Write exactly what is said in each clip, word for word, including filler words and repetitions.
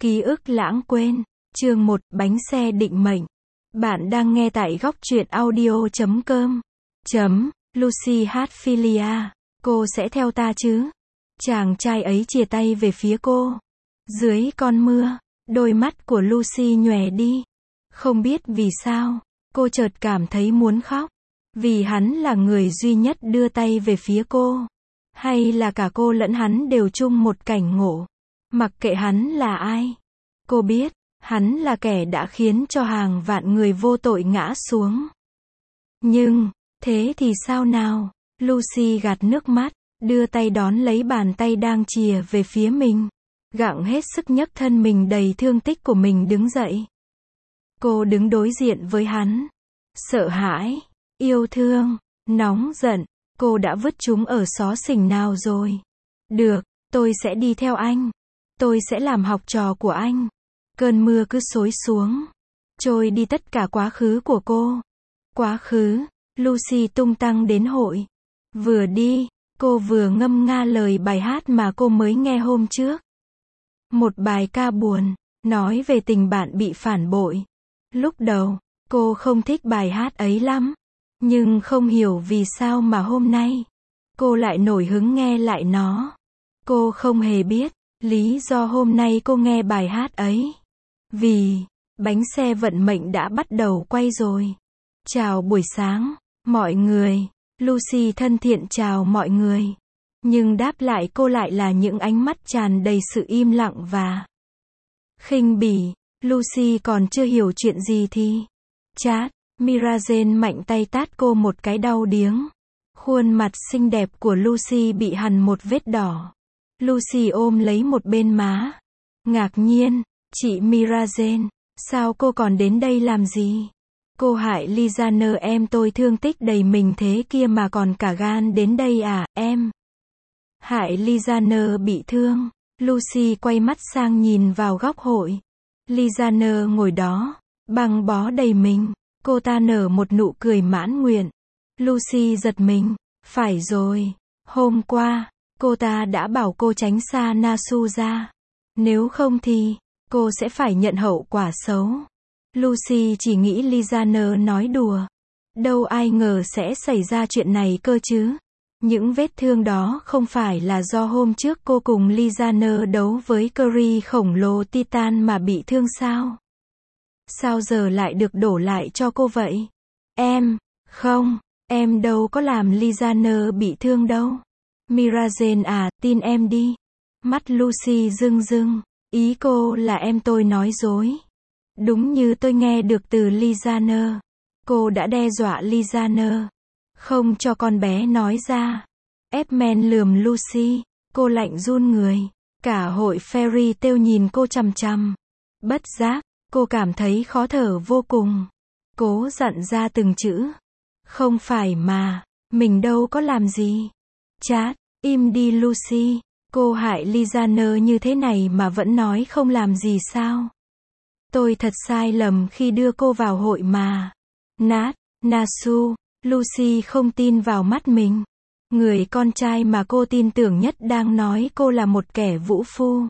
Ký ức lãng quên. Chương một, bánh xe định mệnh. Bạn đang nghe tại góc truyện audio chấm com. Chấm, Lucy Hatfilia. Cô sẽ theo ta chứ? Chàng trai ấy chìa tay về phía cô. Dưới con mưa, đôi mắt của Lucy nhòe đi. Không biết vì sao, cô chợt cảm thấy muốn khóc. Vì hắn là người duy nhất đưa tay về phía cô. Hay là cả cô lẫn hắn đều chung một cảnh ngộ. Mặc kệ hắn là ai. Cô biết, hắn là kẻ đã khiến cho hàng vạn người vô tội ngã xuống. Nhưng, thế thì sao nào? Lucy gạt nước mắt, đưa tay đón lấy bàn tay đang chìa về phía mình. Gặng hết sức nhấc thân mình đầy thương tích của mình đứng dậy. Cô đứng đối diện với hắn. Sợ hãi, yêu thương, nóng giận. Cô đã vứt chúng ở xó xỉnh nào rồi? Được, tôi sẽ đi theo anh. Tôi sẽ làm học trò của anh. Cơn mưa cứ xối xuống. Trôi đi tất cả quá khứ của cô. Quá khứ, Lucy tung tăng đến hội. Vừa đi, cô vừa ngâm nga lời bài hát mà cô mới nghe hôm trước. Một bài ca buồn, nói về tình bạn bị phản bội. Lúc đầu, cô không thích bài hát ấy lắm. Nhưng không hiểu vì sao mà hôm nay, cô lại nổi hứng nghe lại nó. Cô không hề biết, lý do hôm nay cô nghe bài hát ấy. Vì, bánh xe vận mệnh đã bắt đầu quay rồi. Chào buổi sáng, mọi người. Lucy thân thiện chào mọi người. Nhưng đáp lại cô lại là những ánh mắt tràn đầy sự im lặng và khinh bỉ. Lucy còn chưa hiểu chuyện gì thì chát. Mirazen mạnh tay tát cô một cái đau điếng. Khuôn mặt xinh đẹp của Lucy bị hằn một vết đỏ. Lucy ôm lấy một bên má. Ngạc nhiên, chị Mirazen, sao cô còn đến đây làm gì? Cô hại Lizaner em tôi thương tích đầy mình thế kia mà còn cả gan đến đây à, em? Hại Lizaner bị thương. Lucy quay mắt sang nhìn vào góc hội. Lizaner ngồi đó, băng bó đầy mình. Cô ta nở một nụ cười mãn nguyện. Lucy giật mình. Phải rồi. Hôm qua, cô ta đã bảo cô tránh xa Nasu ra. Nếu không thì, cô sẽ phải nhận hậu quả xấu. Lucy chỉ nghĩ Lizaner nói đùa. Đâu ai ngờ sẽ xảy ra chuyện này cơ chứ. Những vết thương đó không phải là do hôm trước cô cùng Lizaner đấu với Curry khổng lồ Titan mà bị thương sao? Sao giờ lại được đổ lại cho cô vậy? Em, không, em đâu có làm Lizaner bị thương đâu. Mirazen à, tin em đi. Mắt Lucy rưng rưng. Ý cô là em tôi nói dối. Đúng như tôi nghe được từ Lizaner. Cô đã đe dọa Lizaner. Không cho con bé nói ra. Edmund lườm Lucy. Cô lạnh run người. Cả hội Fairy Tale nhìn cô chằm chằm. Bất giác, cô cảm thấy khó thở vô cùng. Cố dặn ra từng chữ. Không phải mà, mình đâu có làm gì. Chát, im đi Lucy. Cô hại Lizaner như thế này mà vẫn nói không làm gì sao? Tôi thật sai lầm khi đưa cô vào hội mà. Nát, Nasu. Lucy không tin vào mắt mình. Người con trai mà cô tin tưởng nhất đang nói cô là một kẻ vũ phu.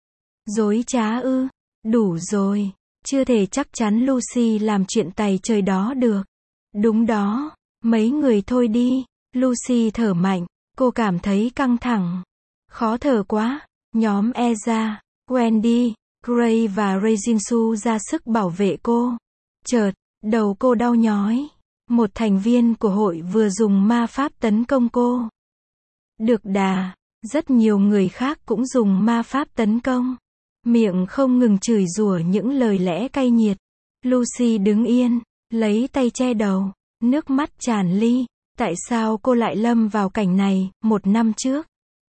Dối trá ư? Đủ rồi. Chưa thể chắc chắn Lucy làm chuyện tày trời đó được. Đúng đó. Mấy người thôi đi. Lucy thở mạnh. Cô cảm thấy căng thẳng. Khó thở quá. Nhóm Eza, Wendy, Gray và Rejinsu ra sức bảo vệ cô. Chợt, đầu cô đau nhói. Một thành viên của hội vừa dùng ma pháp tấn công cô. Được đà, rất nhiều người khác cũng dùng ma pháp tấn công. Miệng không ngừng chửi rủa những lời lẽ cay nghiệt. Lucy đứng yên, lấy tay che đầu, nước mắt tràn ly. Tại sao cô lại lâm vào cảnh này, một năm trước?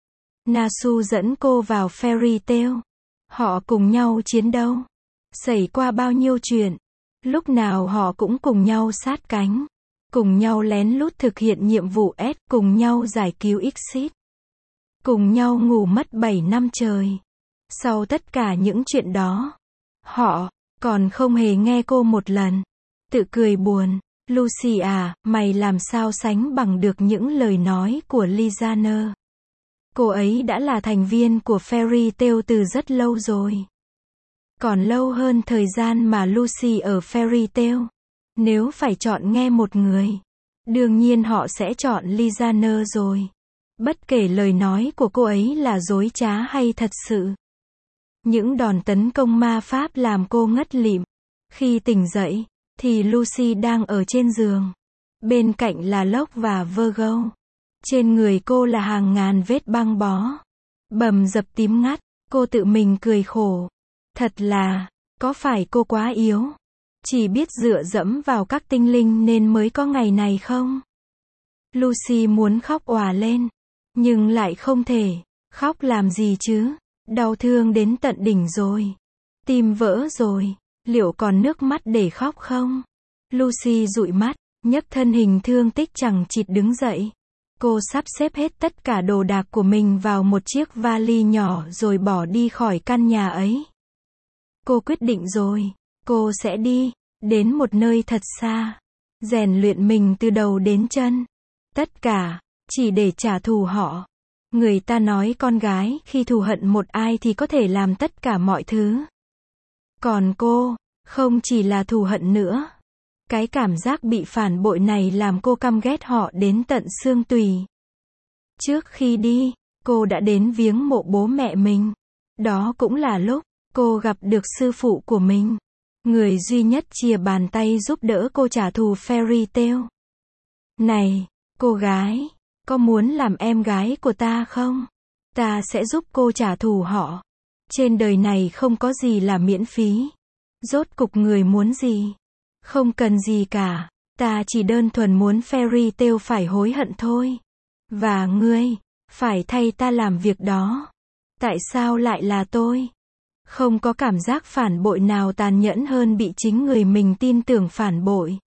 Nasu dẫn cô vào Fairy Tale. Họ cùng nhau chiến đấu. Xảy qua bao nhiêu chuyện. Lúc nào họ cũng cùng nhau sát cánh. Cùng nhau lén lút thực hiện nhiệm vụ S. Cùng nhau giải cứu Exit. Cùng nhau ngủ mất bảy năm trời. Sau tất cả những chuyện đó, họ còn không hề nghe cô một lần. Tự cười buồn. Lucy à, mày làm sao sánh bằng được những lời nói của Lizaner. Cô ấy đã là thành viên của Fairy Tale từ rất lâu rồi. còn lâu hơn thời gian mà Lucy ở Fairy Tail. Nếu phải chọn nghe một người, đương nhiên họ sẽ chọn Lizaner rồi. Bất kể lời nói của cô ấy là dối trá hay thật sự. Những đòn tấn công ma pháp làm cô ngất lịm. Khi tỉnh dậy, thì Lucy đang ở trên giường. Bên cạnh là Locke và Virgo. Trên người cô là hàng ngàn vết băng bó. Bầm dập tím ngắt, cô tự mình cười khổ. Thật là, có phải cô quá yếu? Chỉ biết dựa dẫm vào các tinh linh nên mới có ngày này không? Lucy muốn khóc òa lên, nhưng lại không thể. Khóc làm gì chứ? Đau thương đến tận đỉnh rồi. Tim vỡ rồi, liệu còn nước mắt để khóc không? Lucy dụi mắt, nhấc thân hình thương tích chẳng chịt đứng dậy. Cô sắp xếp hết tất cả đồ đạc của mình vào một chiếc vali nhỏ rồi bỏ đi khỏi căn nhà ấy. Cô quyết định rồi, cô sẽ đi, đến một nơi thật xa. Rèn luyện mình từ đầu đến chân. Tất cả, chỉ để trả thù họ. Người ta nói con gái khi thù hận một ai thì có thể làm tất cả mọi thứ. Còn cô, không chỉ là thù hận nữa. Cái cảm giác bị phản bội này làm cô căm ghét họ đến tận xương tủy. Trước khi đi, cô đã đến viếng mộ bố mẹ mình. Đó cũng là lúc cô gặp được sư phụ của mình. Người duy nhất chìa bàn tay giúp đỡ cô trả thù Fairy Tail. Này, cô gái, có muốn làm em gái của ta không? Ta sẽ giúp cô trả thù họ. Trên đời này không có gì là miễn phí. Rốt cục người muốn gì? Không cần gì cả. Ta chỉ đơn thuần muốn Fairy Tail phải hối hận thôi. Và ngươi, phải thay ta làm việc đó. Tại sao lại là tôi? Không có cảm giác phản bội nào tàn nhẫn hơn bị chính người mình tin tưởng phản bội.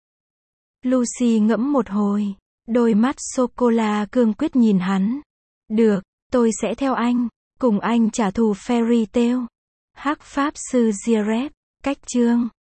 Lucy ngẫm một hồi. Đôi mắt sô-cô-la cương quyết nhìn hắn. Được, tôi sẽ theo anh. Cùng anh trả thù Fairy Tail. Hắc Pháp Sư Jared. Cách chương